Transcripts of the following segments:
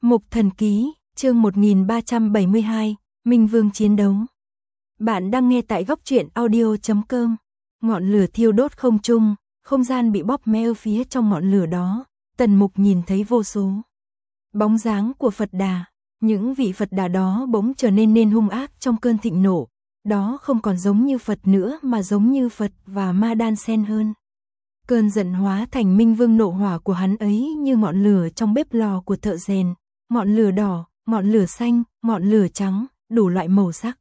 Mục Thần Ký, chương 1372, Minh Vương chiến đấu. Bạn đang nghe tại góc truyện audio.com. Ngọn lửa thiêu đốt không trung, không gian bị bóp méo phía trong ngọn lửa đó. Tần Mục nhìn thấy vô số bóng dáng của Phật Đà. Những vị Phật Đà đó bỗng trở nên hung ác trong cơn thịnh nộ. Đó không còn giống như Phật nữa mà giống như Phật và ma đan xen hơn. Cơn giận hóa thành Minh Vương nộ hỏa của hắn ấy như ngọn lửa trong bếp lò của thợ rèn. Ngọn lửa đỏ, ngọn lửa xanh, ngọn lửa trắng, đủ loại màu sắc.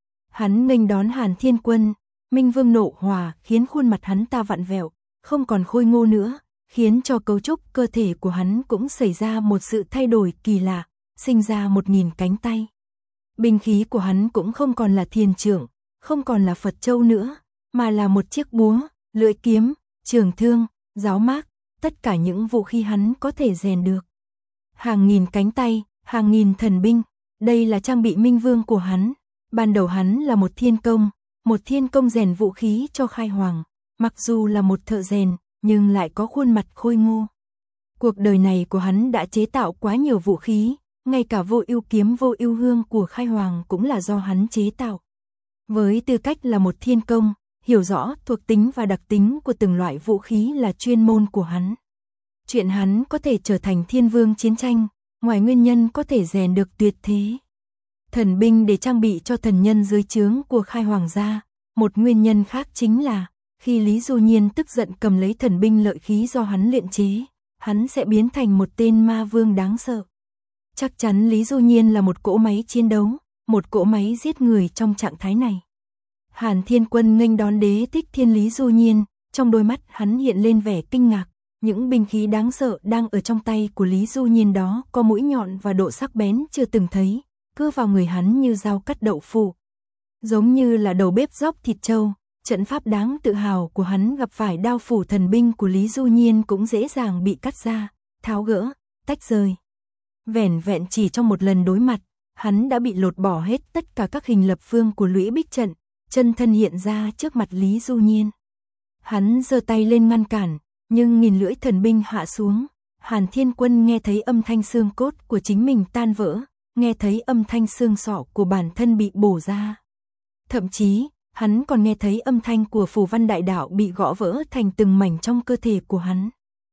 Hắn nghênh đón Hàn Thiên Quân, Minh Vương nộ hỏa khiến khuôn mặt hắn ta vặn vẹo, không còn khôi ngô nữa, khiến cho cấu trúc cơ thể của hắn cũng xảy ra một sự thay đổi kỳ lạ, sinh ra 1000 cánh tay. Binh khí của hắn cũng không còn là thiền trượng, không còn là Phật châu nữa, mà là một chiếc búa, lưỡi kiếm, trường thương, giáo mác, tất cả những vũ khí hắn có thể rèn được. Hàng nghìn cánh tay, hàng nghìn thần binh, đây là trang bị Minh Vương của hắn. Ban đầu hắn là một thiên công rèn vũ khí cho Khai Hoàng, mặc dù là một thợ rèn, nhưng lại có khuôn mặt khôi ngô. Cuộc đời này của hắn đã chế tạo quá nhiều vũ khí, ngay cả Vô Ưu kiếm Vô Ưu hương của Khai Hoàng cũng là do hắn chế tạo. Với tư cách là một thiên công, hiểu rõ thuộc tính và đặc tính của từng loại vũ khí là chuyên môn của hắn. Chuyện hắn có thể trở thành thiên vương chiến tranh, ngoài nguyên nhân có thể rèn được tuyệt thế thần binh để trang bị cho thần nhân dưới trướng của Khai Hoàng gia, một nguyên nhân khác chính là khi Lý Du Nhiên tức giận cầm lấy thần binh lợi khí do hắn luyện chế, hắn sẽ biến thành một tên ma vương đáng sợ. Chắc chắn Lý Du Nhiên là một cỗ máy chiến đấu, một cỗ máy giết người trong trạng thái này. Hàn Thiên Quân nghênh đón Đế Thích Thiên Lý Du Nhiên, trong đôi mắt hắn hiện lên vẻ kinh ngạc. Những binh khí đáng sợ đang ở trong tay của Lý Du Nhiên đó có mũi nhọn và độ sắc bén chưa từng thấy, cưa vào người hắn như dao cắt đậu phụ. Giống như là đầu bếp róc thịt trâu, trận pháp đáng tự hào của hắn gặp phải đao phủ thần binh của Lý Du Nhiên cũng dễ dàng bị cắt ra, tháo gỡ, tách rời. Vẻn vẹn chỉ trong một lần đối mặt, hắn đã bị lột bỏ hết tất cả các hình lập phương của lũy bích trận, chân thân hiện ra trước mặt Lý Du Nhiên. Hắn giơ tay lên ngăn cản, nhưng nghìn lưỡi thần binh hạ xuống, Hàn Thiên Quân nghe thấy âm thanh xương cốt của chính mình tan vỡ, nghe thấy âm thanh xương sọ của bản thân bị bổ ra. Thậm chí, hắn còn nghe thấy âm thanh của phù văn đại đạo bị gõ vỡ thành từng mảnh trong cơ thể của hắn.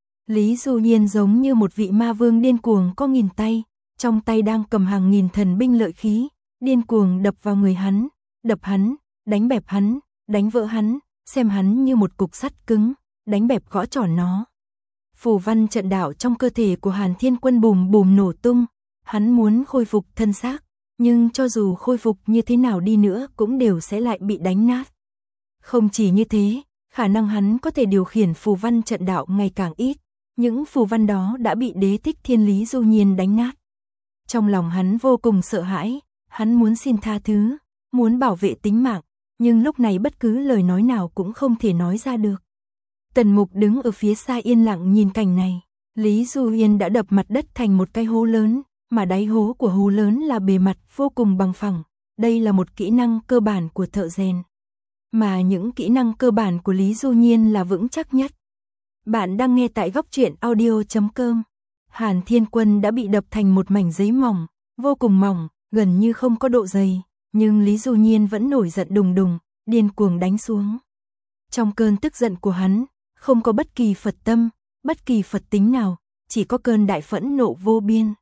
Lý Du Nhiên giống như một vị ma vương điên cuồng có nghìn tay, trong tay đang cầm hàng nghìn thần binh lợi khí, điên cuồng đập vào người hắn, đập hắn, đánh bẹp hắn, đánh vỡ hắn, xem hắn như một cục sắt cứng, đánh bẹp gõ tròn nó. Phù văn trận đạo trong cơ thể của Hàn Thiên Quân bùm bùm nổ tung, hắn muốn khôi phục thân xác, nhưng cho dù khôi phục như thế nào đi nữa cũng đều sẽ lại bị đánh nát. Không chỉ như thế, khả năng hắn có thể điều khiển phù văn trận đạo ngày càng ít, những phù văn đó đã bị Đế Thích Thiên Lý Du Nhiên đánh nát. Trong lòng hắn vô cùng sợ hãi, hắn muốn xin tha thứ, muốn bảo vệ tính mạng, nhưng lúc này bất cứ lời nói nào cũng không thể nói ra được. Tần Mục đứng ở phía xa yên lặng nhìn cảnh này. Lý Du Nhiên đã đập mặt đất thành một cái hố lớn, mà đáy hố của hố lớn là bề mặt vô cùng bằng phẳng. Đây là một kỹ năng cơ bản của thợ rèn. Mà những kỹ năng cơ bản của Lý Du Nhiên là vững chắc nhất. Bạn đang nghe tại góc truyện audio.com. Hàn Thiên Quân đã bị đập thành một mảnh giấy mỏng, vô cùng mỏng, gần như không có độ dày. Nhưng Lý Du Nhiên vẫn nổi giận đùng đùng, điên cuồng đánh xuống. Trong cơn tức giận của hắn, không có bất kỳ Phật tâm, bất kỳ Phật tính nào, chỉ có cơn đại phẫn nộ vô biên.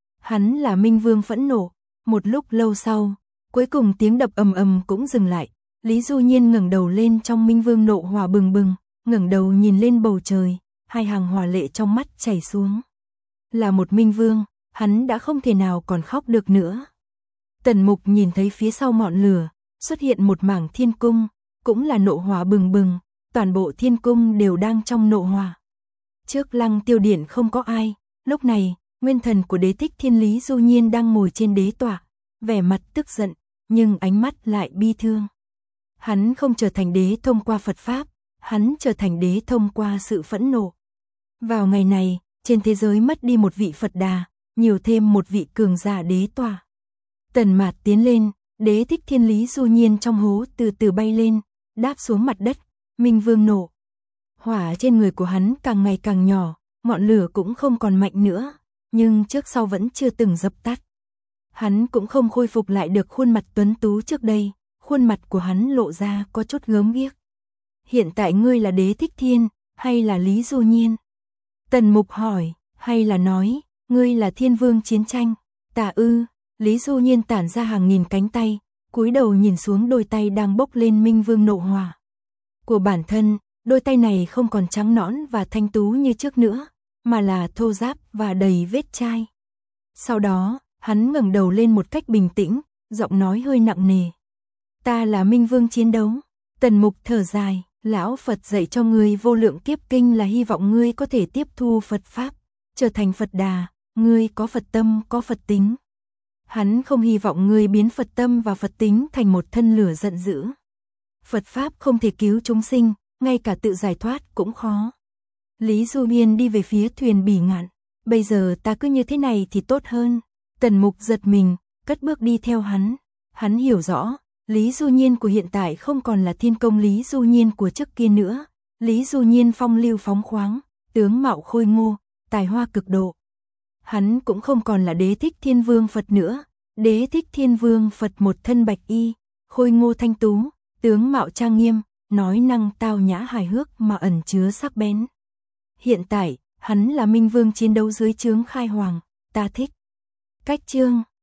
Hắn là Minh Vương phẫn nộ. Một lúc lâu sau, cuối cùng tiếng đập ầm ầm cũng dừng lại. Lý Du Nhiên ngẩng đầu lên trong Minh Vương nộ hỏa bừng bừng, ngẩng đầu nhìn lên bầu trời, hai hàng hỏa lệ trong mắt chảy xuống. Là một Minh Vương, hắn đã không thể nào còn khóc được nữa. Tần Mục nhìn thấy phía sau ngọn lửa, xuất hiện một mảng thiên cung, cũng là nộ hỏa bừng bừng, toàn bộ thiên cung đều đang trong nộ hỏa. Trước Lăng Tiêu Điện không có ai, lúc này, nguyên thần của Đế Thích Thiên Lý Du Nhiên đang ngồi trên đế tọa, vẻ mặt tức giận, nhưng ánh mắt lại bi thương. Hắn không trở thành đế thông qua Phật Pháp, hắn trở thành đế thông qua sự phẫn nộ. Vào ngày này, trên thế giới mất đi một vị Phật Đà, nhiều thêm một vị cường giả đế tọa. Tần Mạt tiến lên, Đế Thích Thiên Lý Du Nhiên trong hố từ từ bay lên, đáp xuống mặt đất, Minh Vương nộ. Hỏa trên người của hắn càng ngày càng nhỏ, ngọn lửa cũng không còn mạnh nữa, nhưng trước sau vẫn chưa từng dập tắt. Hắn cũng không khôi phục lại được khuôn mặt tuấn tú trước đây, khuôn mặt của hắn lộ ra có chút gớm ghiếc. Hiện tại ngươi là Đế Thích Thiên, hay là Lý Du Nhiên? Tần Mục hỏi, hay là nói, ngươi là Thiên Vương chiến tranh? Ta ư? Lý Du Nhiên tản ra hàng nghìn cánh tay, cúi đầu nhìn xuống đôi tay đang bốc lên minh vương nộ hỏa của bản thân, đôi tay này không còn trắng nõn và thanh tú như trước nữa, mà là thô ráp và đầy vết chai. Sau đó, hắn ngẩng đầu lên một cách bình tĩnh, giọng nói hơi nặng nề. Ta là Minh Vương chiến đấu. Tần Mục thở dài, lão Phật dạy cho ngươi vô lượng kiếp kinh là hy vọng ngươi có thể tiếp thu Phật Pháp, trở thành Phật Đà, ngươi có Phật tâm, có Phật tính. Hắn không hy vọng ngươi biến Phật tâm và Phật tính thành một thân lửa giận dữ. Phật Pháp không thể cứu chúng sinh, ngay cả tự giải thoát cũng khó. Lý Du Nhiên đi về phía thuyền Bỉ Ngạn. Bây giờ ta cứ như thế này thì tốt hơn. Tần Mục giật mình, cất bước đi theo hắn. Hắn hiểu rõ, Lý Du Nhiên của hiện tại không còn là thiên công Lý Du Nhiên của trước kia nữa. Lý Du Nhiên phong lưu phóng khoáng, tướng mạo khôi ngô, tài hoa cực độ. Hắn cũng không còn là Đế Thích Thiên Vương Phật nữa. Đế Thích Thiên Vương Phật một thân bạch y, khôi ngô thanh tú, tướng mạo trang nghiêm, nói năng tao nhã hài hước mà ẩn chứa sắc bén. Hiện tại, hắn là Minh Vương chiến đấu dưới trướng Khai Hoàng, ta thích. Cách chương